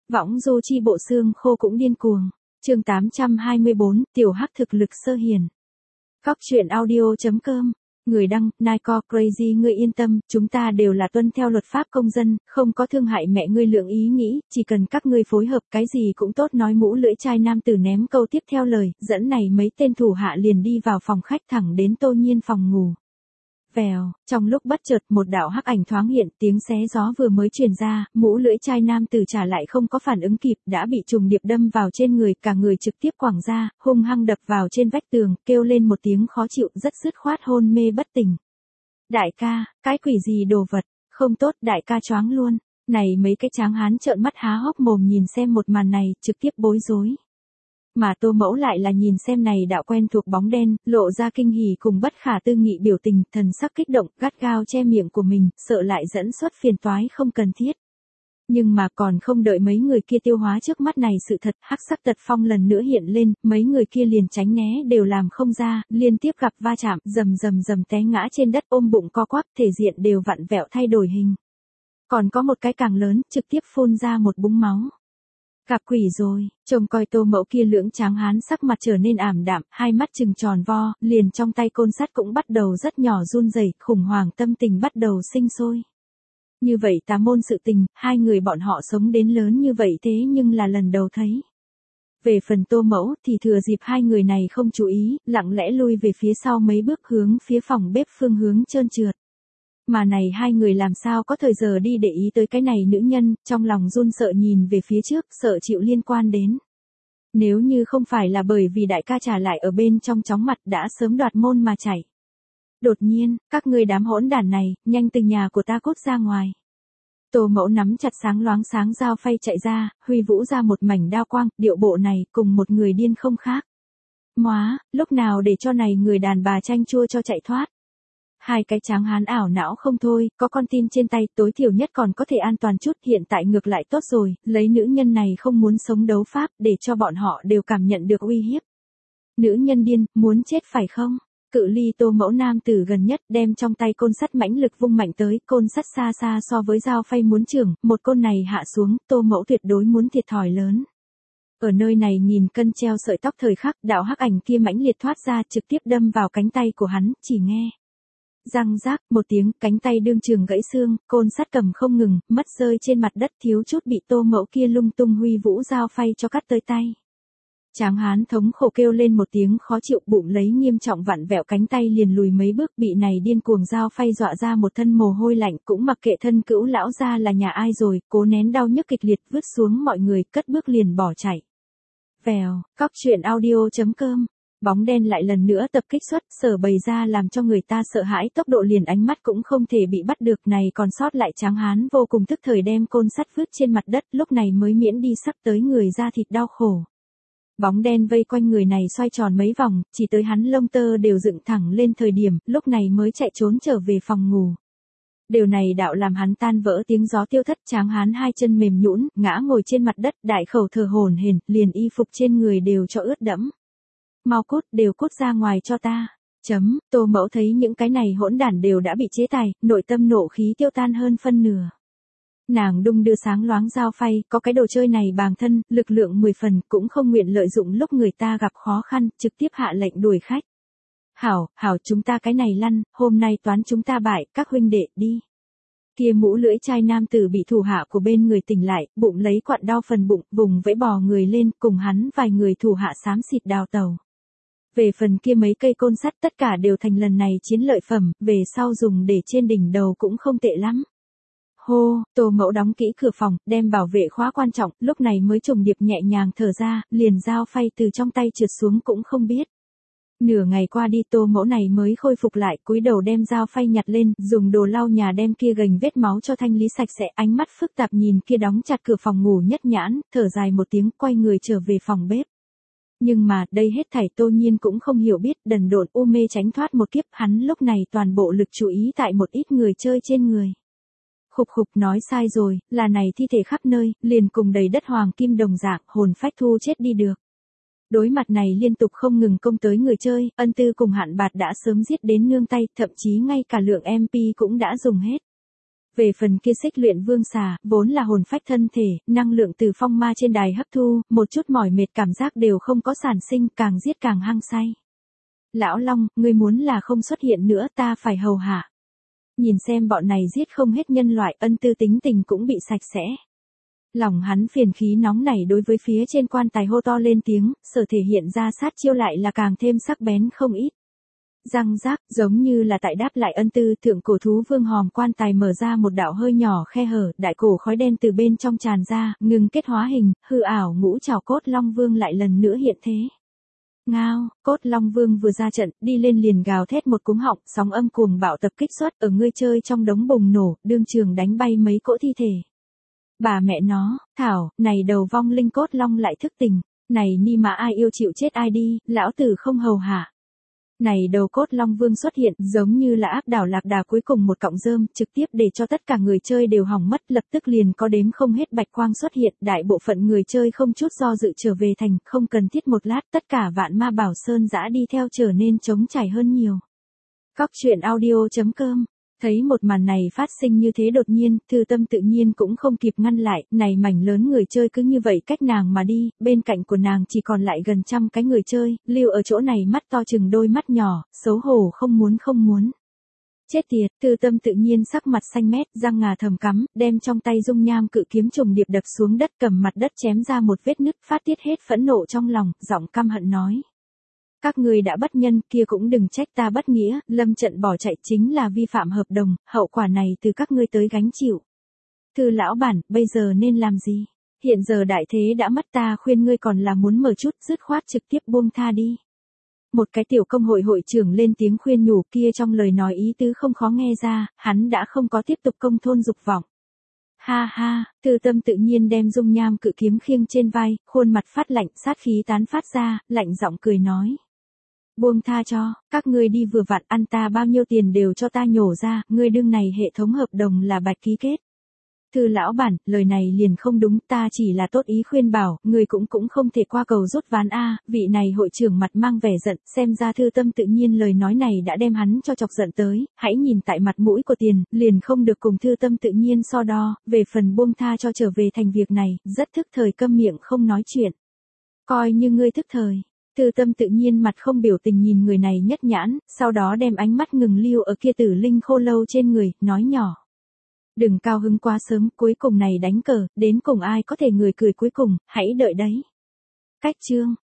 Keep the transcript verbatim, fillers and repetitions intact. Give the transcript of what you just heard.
Võng du chi bộ xương khô cũng điên cuồng. Chương tám trăm hai mươi bốn, tiểu hắc thực lực sơ hiền. Góc truyện audio.com. Người đăng, Nico Crazy, ngươi yên tâm, chúng ta đều là tuân theo luật pháp công dân, không có thương hại mẹ ngươi lượng ý nghĩ, chỉ cần các ngươi phối hợp cái gì cũng tốt. Nói mũ lưỡi trai nam tử ném câu tiếp theo lời, dẫn này mấy tên thủ hạ liền đi vào phòng khách thẳng đến Tô Nhiên phòng ngủ. Vèo, trong lúc bất chợt một đạo hắc ảnh thoáng hiện, tiếng xé gió vừa mới truyền ra, mũ lưỡi trai nam tử trả lại không có phản ứng kịp, đã bị trùng điệp đâm vào trên người, cả người trực tiếp quẳng ra, hung hăng đập vào trên vách tường, kêu lên một tiếng khó chịu, rất dứt khoát hôn mê bất tỉnh. Đại ca, cái quỷ gì đồ vật, không tốt, đại ca choáng luôn. Này mấy cái tráng hán trợn mắt há hốc mồm nhìn xem một màn này, trực tiếp bối rối. Mà Tô Mẫu lại là nhìn xem này đạo quen thuộc bóng đen, lộ ra kinh hỉ cùng bất khả tư nghị biểu tình, thần sắc kích động, gắt gao che miệng của mình, sợ lại dẫn xuất phiền toái không cần thiết. Nhưng mà còn không đợi mấy người kia tiêu hóa trước mắt này sự thật, hắc sắc tật phong lần nữa hiện lên, mấy người kia liền tránh né đều làm không ra, liên tiếp gặp va chạm, rầm rầm rầm té ngã trên đất, ôm bụng co quắp, thể diện đều vặn vẹo thay đổi hình. Còn có một cái càng lớn, trực tiếp phun ra một búng máu. Gặp quỷ rồi, trông coi Tô Mẫu kia lưỡng tráng hán sắc mặt trở nên ảm đạm, hai mắt trừng tròn vo, liền trong tay côn sắt cũng bắt đầu rất nhỏ run rẩy, khủng hoảng tâm tình bắt đầu sinh sôi. Như vậy tà môn sự tình, hai người bọn họ sống đến lớn như vậy thế nhưng là lần đầu thấy. Về phần Tô Mẫu thì thừa dịp hai người này không chú ý, lặng lẽ lui về phía sau mấy bước hướng phía phòng bếp phương hướng trơn trượt. Mà này hai người làm sao có thời giờ đi để ý tới cái này nữ nhân, trong lòng run sợ nhìn về phía trước, sợ chịu liên quan đến. Nếu như không phải là bởi vì đại ca trả lại ở bên trong chóng mặt đã sớm đoạt môn mà chạy. Đột nhiên, các ngươi đám hỗn đản này, nhanh từ nhà của ta cút ra ngoài. Tô Mẫu nắm chặt sáng loáng sáng dao phay chạy ra, huy vũ ra một mảnh đao quang, điệu bộ này cùng một người điên không khác. Móa, lúc nào để cho này người đàn bà chanh chua cho chạy thoát. Hai cái tráng hán ảo não không thôi, có con tin trên tay, tối thiểu nhất còn có thể an toàn chút, hiện tại ngược lại tốt rồi, lấy nữ nhân này không muốn sống đấu pháp, để cho bọn họ đều cảm nhận được uy hiếp. Nữ nhân điên, muốn chết phải không? Cự ly Tô Mẫu nam tử gần nhất, đem trong tay côn sắt mãnh lực vung mạnh tới, côn sắt xa xa so với dao phay muốn chưởng, một côn này hạ xuống, Tô Mẫu tuyệt đối muốn thiệt thòi lớn. Ở nơi này nghìn cân treo sợi tóc thời khắc, đạo hắc ảnh kia mãnh liệt thoát ra, trực tiếp đâm vào cánh tay của hắn, chỉ nghe răng rác, một tiếng, cánh tay đương trường gãy xương, côn sắt cầm không ngừng, mất rơi trên mặt đất, thiếu chút bị Tô Mẫu kia lung tung huy vũ dao phay cho cắt tới tay. Tráng hán thống khổ kêu lên một tiếng khó chịu, bụng lấy nghiêm trọng vặn vẹo cánh tay liền lùi mấy bước, bị này điên cuồng dao phay dọa ra một thân mồ hôi lạnh, cũng mặc kệ thân cữu lão ra là nhà ai rồi, cố nén đau nhức kịch liệt vứt xuống mọi người, cất bước liền bỏ chạy. Vèo, góc truyện audio.com. Bóng đen lại lần nữa tập kích xuất, sở bày ra làm cho người ta sợ hãi, tốc độ liền ánh mắt cũng không thể bị bắt được, này còn sót lại tráng hán vô cùng tức thời đem côn sắt vứt trên mặt đất, lúc này mới miễn đi sắc tới người da thịt đau khổ. Bóng đen vây quanh người này xoay tròn mấy vòng, chỉ tới hắn lông tơ đều dựng thẳng lên thời điểm, lúc này mới chạy trốn trở về phòng ngủ. Điều này đạo làm hắn tan vỡ, tiếng gió tiêu thất, tráng hán hai chân mềm nhũn, ngã ngồi trên mặt đất, đại khẩu thở hổn hển, liền y phục trên người đều cho ướt đẫm. Mau cút, đều cút ra ngoài cho ta. Chấm, Tô Mẫu thấy những cái này hỗn đản đều đã bị chế tài, nội tâm nộ khí tiêu tan hơn phân nửa. Nàng đung đưa sáng loáng dao phay, có cái đồ chơi này bàng thân, lực lượng mười phần, cũng không nguyện lợi dụng lúc người ta gặp khó khăn, trực tiếp hạ lệnh đuổi khách. Hảo, hảo, chúng ta cái này lăn, hôm nay toán chúng ta bại, các huynh đệ, đi. Kia mũ lưỡi trai nam tử bị thủ hạ của bên người tỉnh lại, bụng lấy quặn đau phần bụng, vùng vẫy bò người lên, cùng hắn vài người thủ hạ xám xịt đào tàu. Về phần kia mấy cây côn sắt tất cả đều thành lần này chiến lợi phẩm, về sau dùng để trên đỉnh đầu cũng không tệ lắm. Hô, Tô Mẫu đóng kỹ cửa phòng, đem bảo vệ khóa quan trọng, lúc này mới trùng điệp nhẹ nhàng thở ra, liền dao phay từ trong tay trượt xuống cũng không biết. Nửa ngày qua đi Tô Mẫu này mới khôi phục lại, cúi đầu đem dao phay nhặt lên, dùng đồ lau nhà đem kia gành vết máu cho thanh lý sạch sẽ, ánh mắt phức tạp nhìn kia đóng chặt cửa phòng ngủ nhất nhãn, thở dài một tiếng, quay người trở về phòng bếp. Nhưng mà, đây hết thảy Tô Nhiên cũng không hiểu biết, đần độn u mê tránh thoát một kiếp, hắn lúc này toàn bộ lực chú ý tại một ít người chơi trên người. Khục khục nói sai rồi, là này thi thể khắp nơi, liền cùng đầy đất hoàng kim đồng dạng, hồn phách thu chết đi được. Đối mặt này liên tục không ngừng công tới người chơi, ân tư cùng hạn bạt đã sớm giết đến nương tay, thậm chí ngay cả lượng em pê cũng đã dùng hết. Về phần kia xích luyện vương xà, vốn là hồn phách thân thể, năng lượng từ phong ma trên đài hấp thu, một chút mỏi mệt cảm giác đều không có sản sinh, càng giết càng hăng say. Lão Long, ngươi muốn là không xuất hiện nữa ta phải hầu hạ. Nhìn xem bọn này giết không hết nhân loại, Ân Tư tính tình cũng bị sạch sẽ. Lòng hắn phiền khí nóng nảy đối với phía trên quan tài hô to lên tiếng, sở thể hiện ra sát chiêu lại là càng thêm sắc bén không ít. Răng rác, giống như là tại đáp lại Ân Tư, thượng cổ thú vương hòm quan tài mở ra một đạo hơi nhỏ khe hở, đại cổ khói đen từ bên trong tràn ra, ngừng kết hóa hình, hư ảo ngũ trảo cốt long vương lại lần nữa hiện thế. Ngao, cốt long vương vừa ra trận, đi lên liền gào thét một cúng họng, sóng âm cuồng bạo tập kích xuất, ở ngươi chơi trong đống bùng nổ, đương trường đánh bay mấy cỗ thi thể. Bà mẹ nó, thảo, này đầu vong linh cốt long lại thức tỉnh, này ni mà ai yêu chịu chết ai đi, lão tử không hầu hạ. Này đầu cốt long vương xuất hiện, giống như là áp đảo lạc đà cuối cùng một cọng rơm, trực tiếp để cho tất cả người chơi đều hỏng mất, lập tức liền có đếm không hết bạch quang xuất hiện, đại bộ phận người chơi không chút do dự trở về thành, không cần thiết một lát, tất cả vạn ma bảo sơn dã đi theo trở nên trống trải hơn nhiều. Cóc truyện audio chấm com. Thấy một màn này phát sinh như thế đột nhiên, Thư Tâm tự nhiên cũng không kịp ngăn lại, này mảnh lớn người chơi cứ như vậy cách nàng mà đi, bên cạnh của nàng chỉ còn lại gần trăm cái người chơi, lưu ở chỗ này mắt to chừng đôi mắt nhỏ, xấu hổ không muốn không muốn. Chết tiệt, Thư Tâm tự nhiên sắc mặt xanh mét, răng ngà thầm cắm, đem trong tay dung nham cự kiếm trùng điệp đập xuống đất, cầm mặt đất chém ra một vết nứt, phát tiết hết phẫn nộ trong lòng, giọng căm hận nói. Các ngươi đã bất nhân, kia cũng đừng trách ta bất nghĩa, lâm trận bỏ chạy chính là vi phạm hợp đồng, hậu quả này từ các ngươi tới gánh chịu. Thư lão bản, bây giờ nên làm gì? Hiện giờ đại thế đã mất, ta khuyên ngươi còn là muốn mở chút, dứt khoát trực tiếp buông tha đi. Một cái tiểu công hội hội trưởng lên tiếng khuyên nhủ, kia trong lời nói ý tứ không khó nghe ra, hắn đã không có tiếp tục công thôn dục vọng. Ha ha, Thư Tâm tự nhiên đem dung nham cự kiếm khiêng trên vai, khuôn mặt phát lạnh, sát khí tán phát ra, lạnh giọng cười nói. Buông tha cho, các ngươi đi vừa vặn, ăn ta bao nhiêu tiền đều cho ta nhổ ra, ngươi đương này hệ thống hợp đồng là bạch ký kết. Thư lão bản, lời này liền không đúng, ta chỉ là tốt ý khuyên bảo, ngươi cũng cũng không thể qua cầu rút ván a. Vị này hội trưởng mặt mang vẻ giận, xem ra Thư Tâm tự nhiên lời nói này đã đem hắn cho chọc giận tới, hãy nhìn tại mặt mũi của tiền, liền không được cùng Thư Tâm tự nhiên so đo, về phần buông tha cho trở về thành việc này, rất thức thời câm miệng không nói chuyện. Coi như ngươi thức thời. Thư Tâm tự nhiên mặt không biểu tình nhìn người này nhất nhãn, sau đó đem ánh mắt ngừng lưu ở kia tử linh khô lâu trên người, nói nhỏ. Đừng cao hứng quá sớm, cuối cùng này đánh cờ, đến cùng ai có thể người cười cuối cùng, hãy đợi đấy. Cách chương.